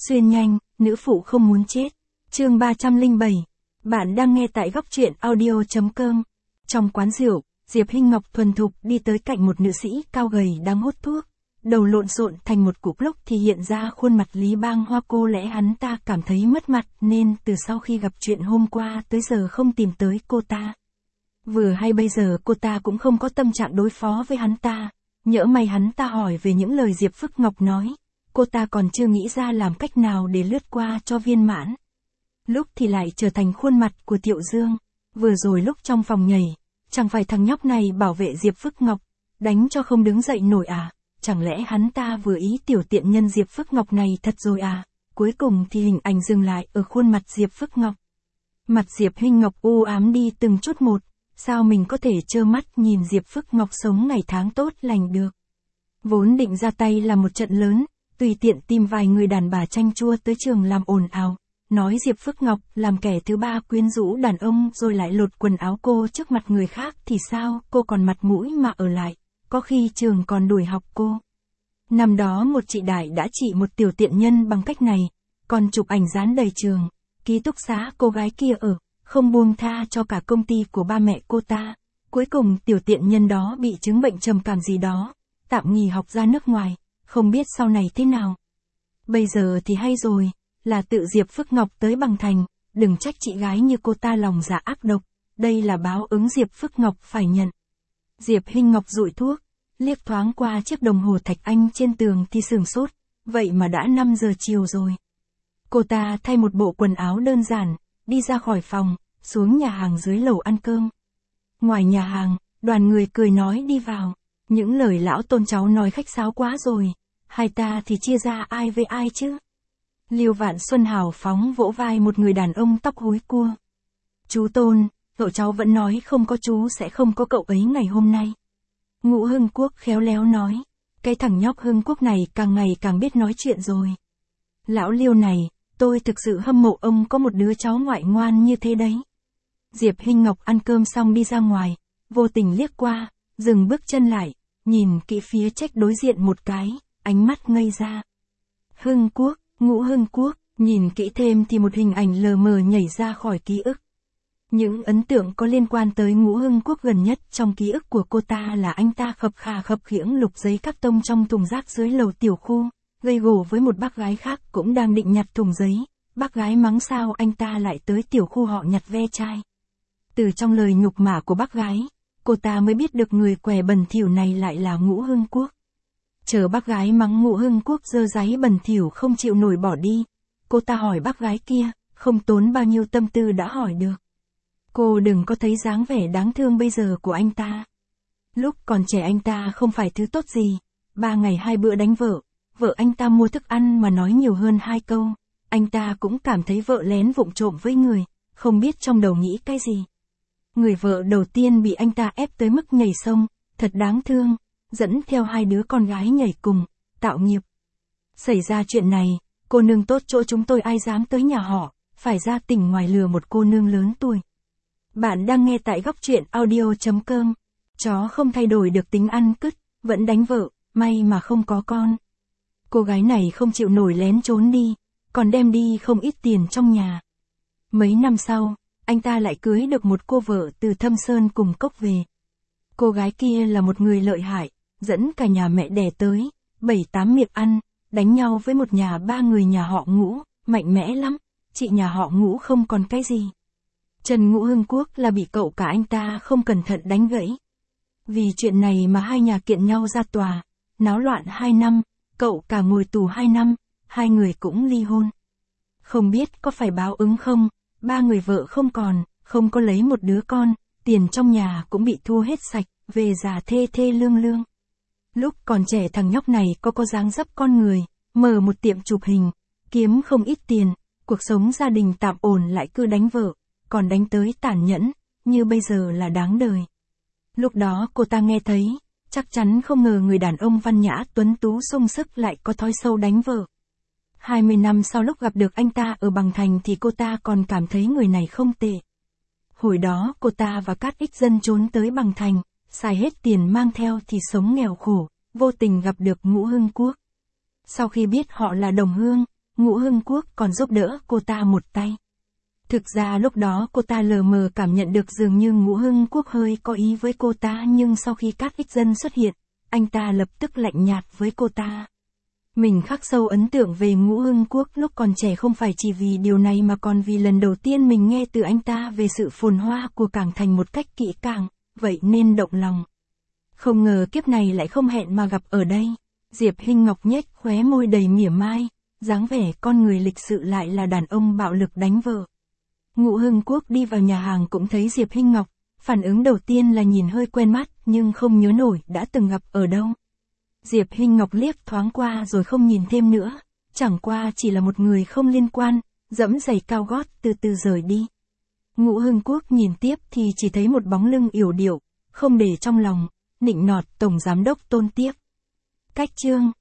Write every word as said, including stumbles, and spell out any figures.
Xuyên nhanh, nữ phụ không muốn chết. Chương ba trăm lẻ bảy. Bạn đang nghe tại góc truyện audio chấm com. Trong quán rượu, Diệp Hinh Ngọc thuần thục đi tới cạnh một nữ sĩ cao gầy đang hút thuốc. Đầu lộn xộn thành một cục lốc thì hiện ra khuôn mặt Lý Bang Hoa. Cô lẽ hắn ta cảm thấy mất mặt nên từ sau khi gặp chuyện hôm qua tới giờ không tìm tới cô ta. Vừa hay bây giờ cô ta cũng không có tâm trạng đối phó với hắn ta. Nhỡ may hắn ta hỏi về những lời Diệp Phước Ngọc nói. Cô ta còn chưa nghĩ ra làm cách nào để lướt qua cho viên mãn. Lúc thì lại trở thành khuôn mặt của Thiệu Dương. Vừa rồi lúc trong phòng nhảy, chẳng phải thằng nhóc này bảo vệ Diệp Phước Ngọc, đánh cho không đứng dậy nổi à? Chẳng lẽ hắn ta vừa ý tiểu tiện nhân Diệp Phước Ngọc này thật rồi à? Cuối cùng thì hình ảnh dừng lại ở khuôn mặt Diệp Phước Ngọc. Mặt Diệp Hinh Ngọc u ám đi từng chút một. Sao mình có thể trơ mắt nhìn Diệp Phước Ngọc sống ngày tháng tốt lành được? Vốn định ra tay làm một trận lớn, tùy tiện tìm vài người đàn bà chanh chua tới trường làm ồn ào, nói Diệp Phước Ngọc làm kẻ thứ ba quyến rũ đàn ông rồi lại lột quần áo cô trước mặt người khác thì sao? Cô còn mặt mũi mà ở lại, có khi trường còn đuổi học cô. Năm đó một chị đại đã trị một tiểu tiện nhân bằng cách này, còn chụp ảnh dán đầy trường, ký túc xá cô gái kia ở, không buông tha cho cả công ty của ba mẹ cô ta. Cuối cùng tiểu tiện nhân đó bị chứng bệnh trầm cảm gì đó, tạm nghỉ học ra nước ngoài, không biết sau này thế nào. Bây giờ thì hay rồi, là tự Diệp Phước Ngọc tới Bằng Thành, đừng trách chị gái như cô ta lòng dạ ác độc, đây là báo ứng Diệp Phước Ngọc phải nhận. Diệp Hinh Ngọc dụi thuốc, liếc thoáng qua chiếc đồng hồ thạch anh trên tường thì sửng sốt, vậy mà đã năm giờ chiều rồi. Cô ta thay một bộ quần áo đơn giản, đi ra khỏi phòng, xuống nhà hàng dưới lầu ăn cơm. Ngoài nhà hàng, đoàn người cười nói đi vào, những lời lão tôn cháu nói khách sáo quá rồi, hai ta thì chia ra ai với ai chứ? Liêu Vạn Xuân hào phóng vỗ vai một người đàn ông tóc húi cua. Chú Tôn, cậu cháu vẫn nói không có chú sẽ không có cậu ấy ngày hôm nay. Ngũ Hưng Quốc khéo léo nói, cái thằng nhóc Hưng Quốc này càng ngày càng biết nói chuyện rồi. Lão Liêu này, tôi thực sự hâm mộ ông có một đứa cháu ngoại ngoan như thế đấy. Diệp Hinh Ngọc ăn cơm xong đi ra ngoài, vô tình liếc qua, dừng bước chân lại, nhìn kỹ phía trách đối diện một cái, ánh mắt ngây ra. Hưng Quốc, Ngũ Hưng Quốc, nhìn kỹ thêm thì một hình ảnh lờ mờ nhảy ra khỏi ký ức. Những ấn tượng có liên quan tới Ngũ Hưng Quốc gần nhất trong ký ức của cô ta là anh ta khập khà khập khiễng lục giấy các tông trong thùng rác dưới lầu tiểu khu, gây gổ với một bác gái khác cũng đang định nhặt thùng giấy. Bác gái mắng sao anh ta lại tới tiểu khu họ nhặt ve chai. Từ trong lời nhục mạ của bác gái, cô ta mới biết được người què bẩn thỉu này lại là Ngũ Hưng Quốc. Chờ bác gái mắng Ngũ Hưng Quốc dơ dáy bẩn thỉu không chịu nổi bỏ đi, cô ta hỏi bác gái kia, không tốn bao nhiêu tâm tư đã hỏi được. Cô đừng có thấy dáng vẻ đáng thương bây giờ của anh ta. Lúc còn trẻ anh ta không phải thứ tốt gì, ba ngày hai bữa đánh vợ, vợ anh ta mua thức ăn mà nói nhiều hơn hai câu, anh ta cũng cảm thấy vợ lén vụng trộm với người, không biết trong đầu nghĩ cái gì. Người vợ đầu tiên bị anh ta ép tới mức nhảy sông, thật đáng thương, dẫn theo hai đứa con gái nhảy cùng, tạo nghiệp. Xảy ra chuyện này, cô nương tốt chỗ chúng tôi ai dám tới nhà họ, phải ra tỉnh ngoài lừa một cô nương lớn tuổi. Bạn đang nghe tại góc truyện audio chấm com. Chó không thay đổi được tính ăn cứt, vẫn đánh vợ, may mà không có con. Cô gái này không chịu nổi lén trốn đi, còn đem đi không ít tiền trong nhà. Mấy năm sau, anh ta lại cưới được một cô vợ từ Thâm Sơn cùng cốc về. Cô gái kia là một người lợi hại, dẫn cả nhà mẹ đẻ tới, bảy tám miệng ăn, đánh nhau với một nhà ba người nhà họ Ngũ, mạnh mẽ lắm, chị nhà họ Ngũ không còn cái gì. Trần Ngũ Hưng Quốc là bị cậu cả anh ta không cẩn thận đánh gãy. Vì chuyện này mà hai nhà kiện nhau ra tòa, náo loạn hai năm, cậu cả ngồi tù hai năm, hai người cũng ly hôn. Không biết có phải báo ứng không, ba người vợ không còn, không có lấy một đứa con, tiền trong nhà cũng bị thua hết sạch, về già thê thê lương lương. Lúc còn trẻ thằng nhóc này có có dáng dấp con người, mở một tiệm chụp hình, kiếm không ít tiền, cuộc sống gia đình tạm ổn lại cứ đánh vợ, còn đánh tới tàn nhẫn, như bây giờ là đáng đời. Lúc đó cô ta nghe thấy, chắc chắn không ngờ người đàn ông văn nhã tuấn tú sung sức lại có thói sâu đánh vợ. hai mươi năm sau lúc gặp được anh ta ở Bằng Thành thì cô ta còn cảm thấy người này không tệ. Hồi đó cô ta và các ích dân trốn tới Bằng Thành, xài hết tiền mang theo thì sống nghèo khổ, vô tình gặp được Ngũ Hưng Quốc. Sau khi biết họ là đồng hương, Ngũ Hưng Quốc còn giúp đỡ cô ta một tay. Thực ra lúc đó cô ta lờ mờ cảm nhận được dường như Ngũ Hưng Quốc hơi có ý với cô ta, nhưng sau khi Cát Ích Dân xuất hiện, anh ta lập tức lạnh nhạt với cô ta. Mình khắc sâu ấn tượng về Ngũ Hưng Quốc lúc còn trẻ không phải chỉ vì điều này mà còn vì lần đầu tiên mình nghe từ anh ta về sự phồn hoa của Cảng Thành một cách kỹ càng, vậy nên động lòng. Không ngờ kiếp này lại không hẹn mà gặp ở đây. Diệp Hinh Ngọc nhếch khóe môi đầy mỉa mai, dáng vẻ con người lịch sự lại là đàn ông bạo lực đánh vợ. Ngũ Hưng Quốc đi vào nhà hàng cũng thấy Diệp Hinh Ngọc, phản ứng đầu tiên là nhìn hơi quen mắt nhưng không nhớ nổi đã từng gặp ở đâu. Diệp Hinh Ngọc liếc thoáng qua rồi không nhìn thêm nữa, chẳng qua chỉ là một người không liên quan, dẫm giày cao gót từ từ rời đi. Ngũ Hưng Quốc nhìn tiếp thì chỉ thấy một bóng lưng yểu điệu, không để trong lòng, nịnh nọt Tổng Giám đốc Tôn Tiếc. Cách chương